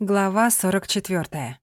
Глава 44.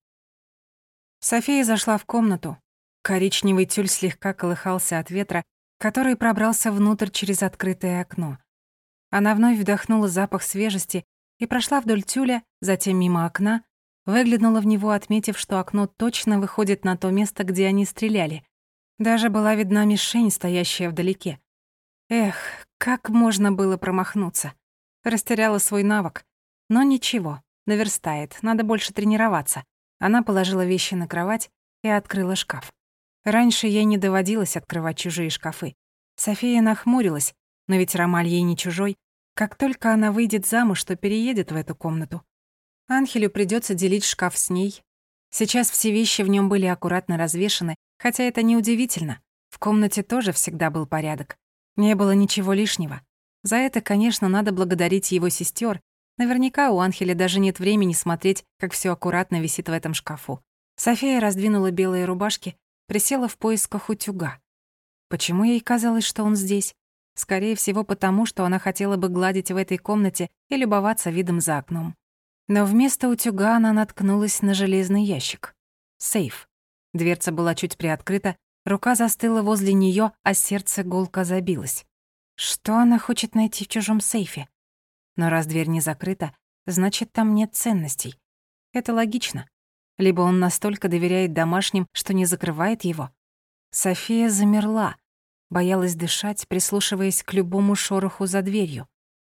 София зашла в комнату. Коричневый тюль слегка колыхался от ветра, который пробрался внутрь через открытое окно. Она вновь вдохнула запах свежести и прошла вдоль тюля, затем мимо окна, выглянула в него, отметив, что окно точно выходит на то место, где они стреляли. Даже была видна мишень, стоящая вдалеке. Эх, как можно было промахнуться. Растеряла свой навык. Но ничего. Наверстает, надо больше тренироваться. Она положила вещи на кровать и открыла шкаф. Раньше ей не доводилось открывать чужие шкафы. София нахмурилась, но ведь Ромаль ей не чужой. Как только она выйдет замуж, то переедет в эту комнату. Анхелю придётся делить шкаф с ней. Сейчас все вещи в нём были аккуратно развешаны, хотя это неудивительно. В комнате тоже всегда был порядок. Не было ничего лишнего. За это, конечно, надо благодарить его сестёр. Наверняка у Анхеля даже нет времени смотреть, как всё аккуратно висит в этом шкафу. София раздвинула белые рубашки, присела в поисках утюга. Почему ей казалось, что он здесь? Скорее всего, потому, что она хотела бы гладить в этой комнате и любоваться видом за окном. Но вместо утюга она наткнулась на железный ящик. Сейф. Дверца была чуть приоткрыта, рука застыла возле неё, а сердце гулко забилось. Что она хочет найти в чужом сейфе? Но раз дверь не закрыта, значит, там нет ценностей. Это логично. Либо он настолько доверяет домашним, что не закрывает его. София замерла, боялась дышать, прислушиваясь к любому шороху за дверью.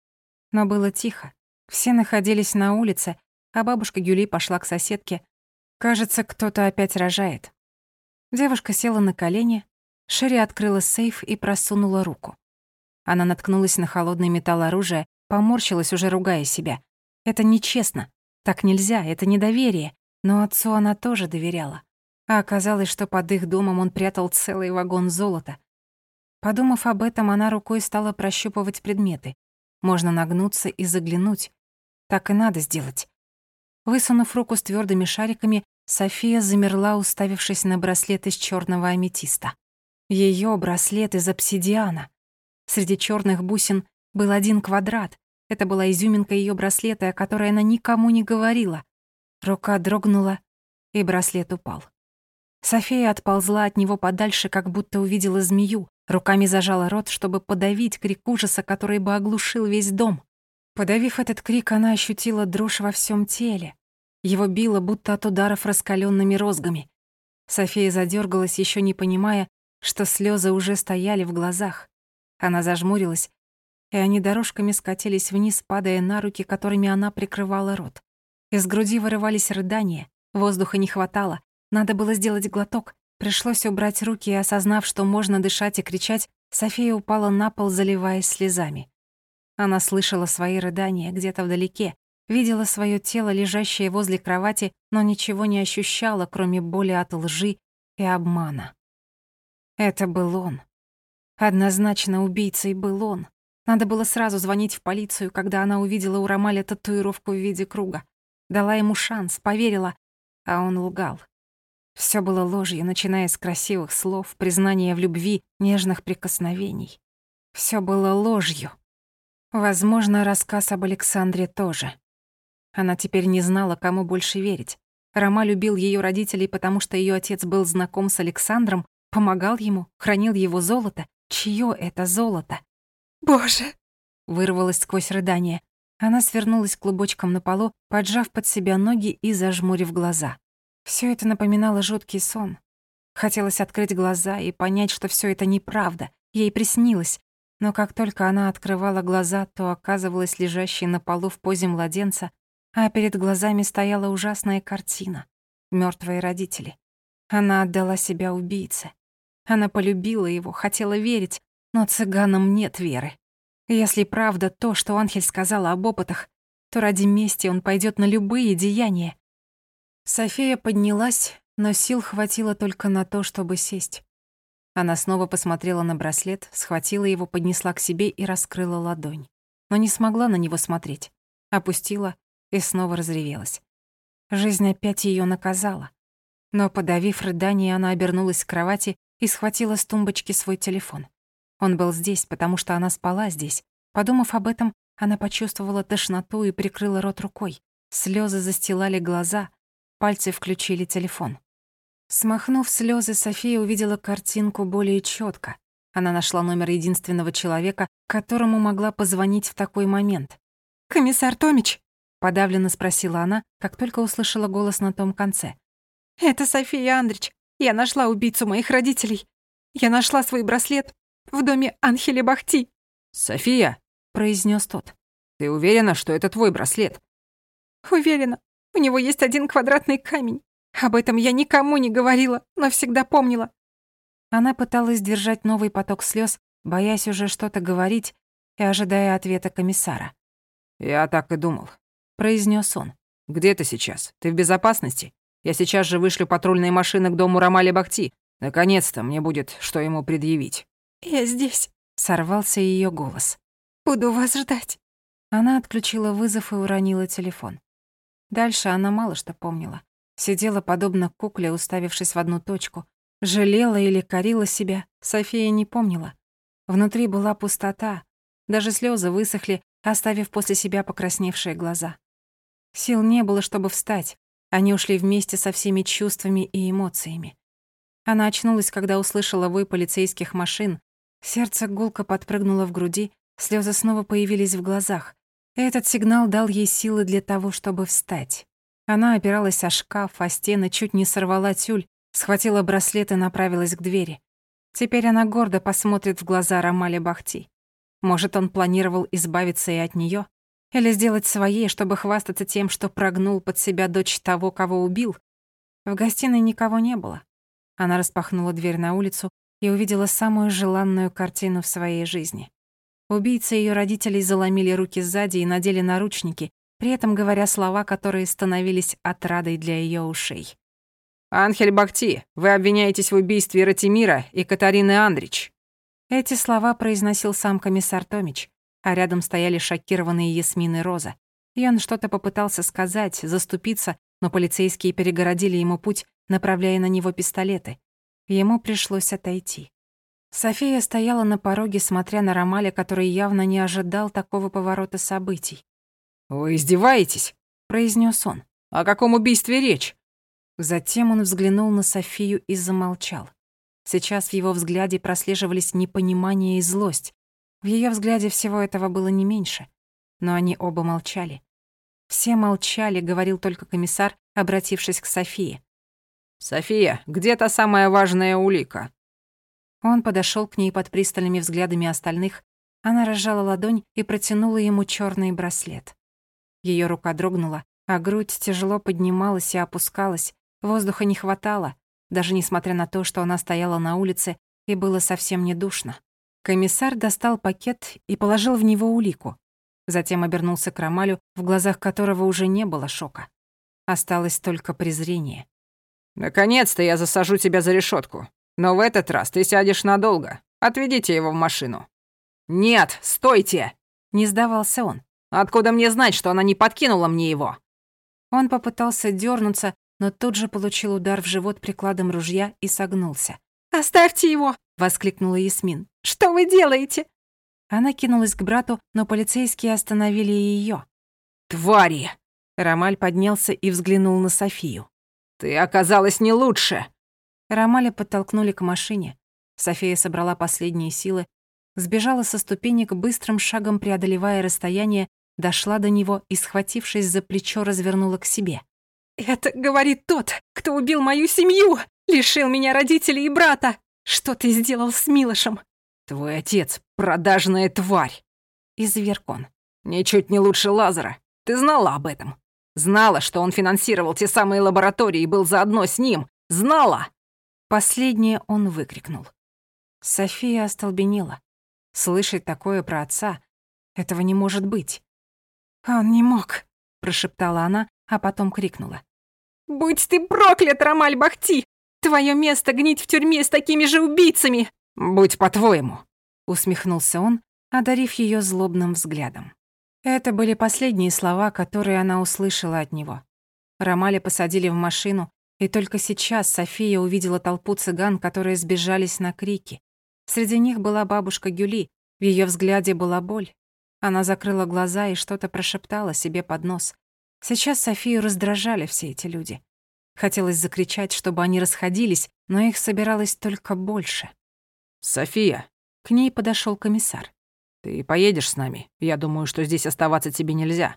Но было тихо. Все находились на улице, а бабушка Гюли пошла к соседке. Кажется, кто-то опять рожает. Девушка села на колени, шире открыла сейф и просунула руку. Она наткнулась на холодный металл оружия, поморщилась, уже ругая себя. Это нечестно. Так нельзя, это недоверие. Но отцу она тоже доверяла. А оказалось, что под их домом он прятал целый вагон золота. Подумав об этом, она рукой стала прощупывать предметы. Можно нагнуться и заглянуть. Так и надо сделать. Высунув руку с твёрдыми шариками, София замерла, уставившись на браслет из чёрного аметиста. Её браслет из обсидиана. Среди чёрных бусин был один квадрат. Это была изюминка её браслета, о которой она никому не говорила. Рука дрогнула, и браслет упал. София отползла от него подальше, как будто увидела змею. Руками зажала рот, чтобы подавить крик ужаса, который бы оглушил весь дом. Подавив этот крик, она ощутила дрожь во всём теле. Его било, будто от ударов раскалёнными розгами. София задёргалась, ещё не понимая, что слёзы уже стояли в глазах. Она зажмурилась, и они дорожками скатились вниз, падая на руки, которыми она прикрывала рот. Из груди вырывались рыдания, воздуха не хватало, надо было сделать глоток. Пришлось убрать руки, и, осознав, что можно дышать и кричать, София упала на пол, заливаясь слезами. Она слышала свои рыдания где-то вдалеке, видела своё тело, лежащее возле кровати, но ничего не ощущала, кроме боли от лжи и обмана. Это был он. Однозначно убийцей был он. Надо было сразу звонить в полицию, когда она увидела у Ромаля татуировку в виде круга. Дала ему шанс, поверила, а он лгал. Всё было ложью, начиная с красивых слов, признания в любви, нежных прикосновений. Всё было ложью. Возможно, рассказ об Александре тоже. Она теперь не знала, кому больше верить. Рома любил её родителей, потому что её отец был знаком с Александром, помогал ему, хранил его золото. Чьё это золото? «Боже!» — вырвалось сквозь рыдание. Она свернулась клубочком на полу, поджав под себя ноги и зажмурив глаза. Всё это напоминало жуткий сон. Хотелось открыть глаза и понять, что всё это неправда, ей приснилось. Но как только она открывала глаза, то оказывалась лежащей на полу в позе младенца, а перед глазами стояла ужасная картина — мёртвые родители. Она отдала себя убийце. Она полюбила его, хотела верить, но цыганам нет веры. Если правда то, что Анхель сказала об опытах, то ради мести он пойдёт на любые деяния. София поднялась, но сил хватило только на то, чтобы сесть. Она снова посмотрела на браслет, схватила его, поднесла к себе и раскрыла ладонь. Но не смогла на него смотреть. Опустила и снова разревелась. Жизнь опять её наказала. Но, подавив рыдание, она обернулась к кровати и схватила с тумбочки свой телефон. Он был здесь, потому что она спала здесь. Подумав об этом, она почувствовала тошноту и прикрыла рот рукой. Слёзы застилали глаза, пальцы включили телефон. Смахнув слёзы, София увидела картинку более чётко. Она нашла номер единственного человека, которому могла позвонить в такой момент. «Комиссар Томич?» — подавленно спросила она, как только услышала голос на том конце. «Это София Андрич. Я нашла убийцу моих родителей. Я нашла свой браслет в доме Анхеля Бахти». «София», — произнёс тот. «ты уверена, что это твой браслет?» «Уверена. У него есть 1 квадратный камень. Об этом я никому не говорила, но всегда помнила». Она пыталась держать новый поток слёз, боясь уже что-то говорить и ожидая ответа комиссара. «Я так и думал», — произнёс он. «Где ты сейчас? Ты в безопасности? Я сейчас же вышлю патрульные машины к дому Рамали Бахти. Наконец-то мне будет, что ему предъявить». «Я здесь», — сорвался её голос. «Буду вас ждать». Она отключила вызов и уронила телефон. Дальше она мало что помнила. Сидела подобно кукле, уставившись в одну точку. Жалела или корила себя, София не помнила. Внутри была пустота. Даже слёзы высохли, оставив после себя покрасневшие глаза. Сил не было, чтобы встать. Они ушли вместе со всеми чувствами и эмоциями. Она очнулась, когда услышала вой полицейских машин. Сердце гулко подпрыгнуло в груди, слёзы снова появились в глазах. Этот сигнал дал ей силы для того, чтобы встать. Она опиралась о шкаф, о стены, чуть не сорвала тюль, схватила браслет и направилась к двери. Теперь она гордо посмотрит в глаза Рамали Бахти. Может, он планировал избавиться и от неё? Или сделать своей, чтобы хвастаться тем, что прогнул под себя дочь того, кого убил? В гостиной никого не было. Она распахнула дверь на улицу и увидела самую желанную картину в своей жизни. Убийцы её родителей заломили руки сзади и надели наручники, при этом говоря слова, которые становились отрадой для её ушей. «Анхель Бахти, вы обвиняетесь в убийстве Ратимира и Катарины Андрич». Эти слова произносил сам комиссар Томич, а рядом стояли шокированные Ясмин и Роза. И он что-то попытался сказать, заступиться, но полицейские перегородили ему путь, направляя на него пистолеты. Ему пришлось отойти. София стояла на пороге, смотря на Рамаля, который явно не ожидал такого поворота событий. «Вы издеваетесь?» — произнёс он. «О каком убийстве речь?» Затем он взглянул на Софию и замолчал. Сейчас в его взгляде прослеживались непонимание и злость. В её взгляде всего этого было не меньше. Но они оба молчали. Все молчали, говорил только комиссар, обратившись к Софии. «София, где та самая важная улика?» Он подошёл к ней под пристальными взглядами остальных. Она разжала ладонь и протянула ему чёрный браслет. Её рука дрогнула, а грудь тяжело поднималась и опускалась. Воздуха не хватало, даже несмотря на то, что она стояла на улице и было совсем не душно. Комиссар достал пакет и положил в него улику. Затем обернулся к Рамалю, в глазах которого уже не было шока. Осталось только презрение. «Наконец-то я засажу тебя за решётку. Но в этот раз ты сядешь надолго. Отведите его в машину». «Нет, стойте!» — не сдавался он. «Откуда мне знать, что она не подкинула мне его?» Он попытался дёрнуться, но тут же получил удар в живот прикладом ружья и согнулся. «Оставьте его!» — воскликнула Ясмин. «Что вы делаете?» Она кинулась к брату, но полицейские остановили её. «Твари!» Рамаль поднялся и взглянул на Софию. «Ты оказалась не лучше!» Рамаля подтолкнули к машине. София собрала последние силы, сбежала со ступенек, быстрым шагом преодолевая расстояние, дошла до него и, схватившись за плечо, развернула к себе. «Это говорит тот, кто убил мою семью, лишил меня родителей и брата. Что ты сделал с Милошем?» «Твой отец — продажная тварь!» — изверг он. «Ничуть не лучше Лазара. Ты знала об этом. Знала, что он финансировал те самые лаборатории и был заодно с ним. Знала!» Последнее он выкрикнул. София остолбенела. Слышать такое про отца — этого не может быть. «Он не мог», — прошептала она, а потом крикнула. «Будь ты проклят, Рамаль Бахти! Твое место гнить в тюрьме с такими же убийцами!» «Будь по-твоему», — усмехнулся он, одарив ее злобным взглядом. Это были последние слова, которые она услышала от него. Рамаля посадили в машину, и только сейчас София увидела толпу цыган, которые сбежались на крики. Среди них была бабушка Гюли, в ее взгляде была боль. Она закрыла глаза и что-то прошептала себе под нос. Сейчас Софию раздражали все эти люди. Хотелось закричать, чтобы они расходились, но их собиралось только больше. «София!» К ней подошёл комиссар. «Ты поедешь с нами? Я думаю, что здесь оставаться тебе нельзя».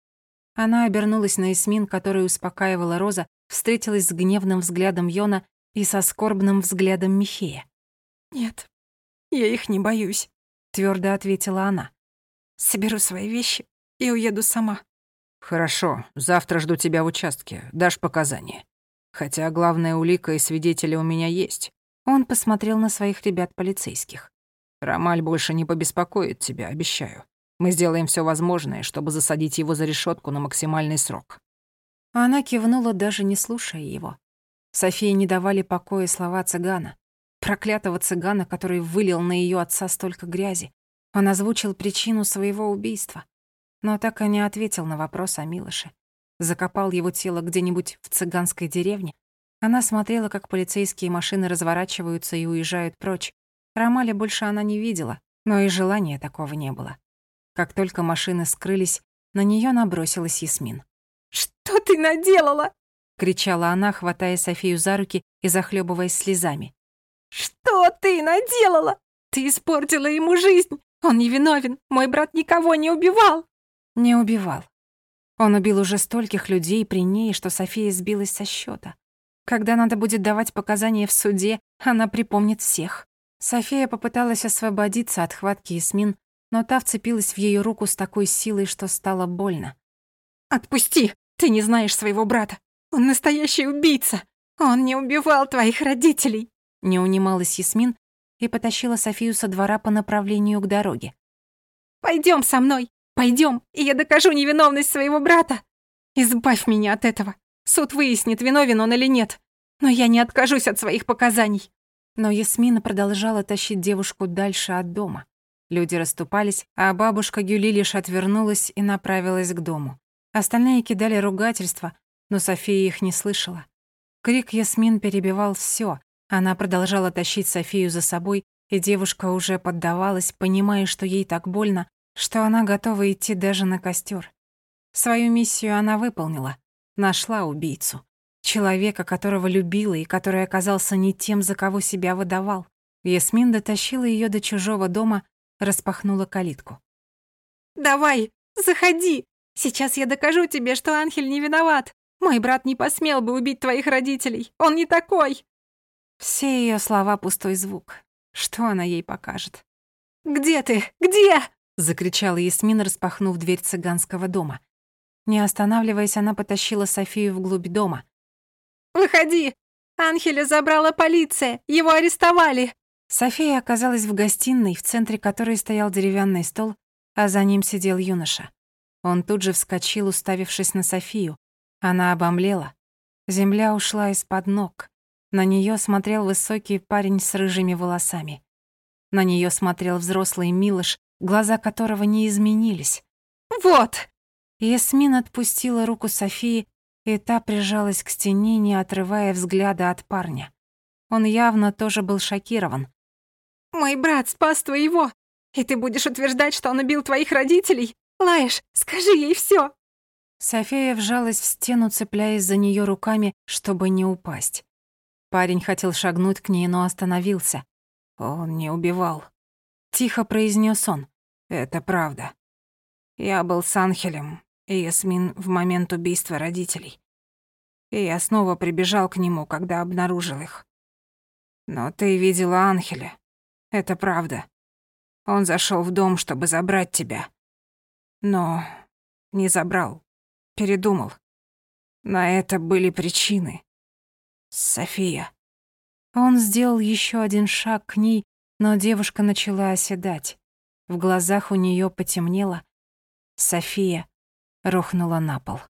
Она обернулась на Ясмин, которую успокаивала Роза, встретилась с гневным взглядом Йона и со скорбным взглядом Михея. «Нет, я их не боюсь», — твёрдо ответила она. «Соберу свои вещи и уеду сама». «Хорошо, завтра жду тебя в участке, дашь показания. Хотя главная улика и свидетели у меня есть». Он посмотрел на своих ребят-полицейских. «Ромаль больше не побеспокоит тебя, обещаю. Мы сделаем всё возможное, чтобы засадить его за решётку на максимальный срок». Она кивнула, даже не слушая его. Софии не давали покоя слова цыгана. Проклятого цыгана, который вылил на её отца столько грязи. Он озвучил причину своего убийства, но так и не ответил на вопрос о Милоше. Закопал его тело где-нибудь в цыганской деревне. Она смотрела, как полицейские машины разворачиваются и уезжают прочь. Ромаля больше она не видела, но и желания такого не было. Как только машины скрылись, на неё набросилась Ясмин. «Что ты наделала?» — кричала она, хватая Софию за руки и захлёбываясь слезами. «Что ты наделала? Ты испортила ему жизнь! Он невиновен! Мой брат никого не убивал!» «Не убивал. Он убил уже стольких людей при ней, что София сбилась со счёта. Когда надо будет давать показания в суде, она припомнит всех». София попыталась освободиться от хватки Ясмин, но та вцепилась в её руку с такой силой, что стало больно. «Отпусти! Ты не знаешь своего брата! Он настоящий убийца! Он не убивал твоих родителей!» Не унималась Ясмин и потащила Софию со двора по направлению к дороге. «Пойдём со мной! Пойдём, и я докажу невиновность своего брата! Избавь меня от этого! Суд выяснит, виновен он или нет, но я не откажусь от своих показаний!» Но Ясмина продолжала тащить девушку дальше от дома. Люди расступались, а бабушка Гюли лишь отвернулась и направилась к дому. Остальные кидали ругательства, но София их не слышала. Крик Ясмин перебивал всё. Она продолжала тащить Софию за собой, и девушка уже поддавалась, понимая, что ей так больно, что она готова идти даже на костёр. Свою миссию она выполнила. Нашла убийцу. Человека, которого любила и который оказался не тем, за кого себя выдавал. Ясмин дотащила её до чужого дома, распахнула калитку. «Давай, заходи! Сейчас я докажу тебе, что Анхель не виноват. Мой брат не посмел бы убить твоих родителей. Он не такой!» Все её слова — пустой звук. Что она ей покажет? «Где ты? Где?» — закричала Ясмин, распахнув дверь цыганского дома. Не останавливаясь, она потащила Софию вглубь дома. «Выходи! Анхеля забрала полиция! Его арестовали!» София оказалась в гостиной, в центре которой стоял деревянный стол, а за ним сидел юноша. Он тут же вскочил, уставившись на Софию. Она обомлела. Земля ушла из-под ног. На неё смотрел высокий парень с рыжими волосами. На неё смотрел взрослый Милош, глаза которого не изменились. «Вот!» Ясмин отпустила руку Софии, и та прижалась к стене, не отрывая взгляда от парня. Он явно тоже был шокирован. «Мой брат спас твоего, и ты будешь утверждать, что он убил твоих родителей? Лаэш, скажи ей всё!» София вжалась в стену, цепляясь за неё руками, чтобы не упасть. Парень хотел шагнуть к ней, но остановился. «Он не убивал», — тихо произнёс он. «Это правда. Я был с Анхелем и Ясмин в момент убийства родителей. И я снова прибежал к нему, когда обнаружил их. Но ты видела Анхеля. Это правда. Он зашёл в дом, чтобы забрать тебя. Но не забрал. Передумал. На это были причины. София». Он сделал ещё один шаг к ней, но девушка начала оседать. В глазах у неё потемнело. София рухнула на пол.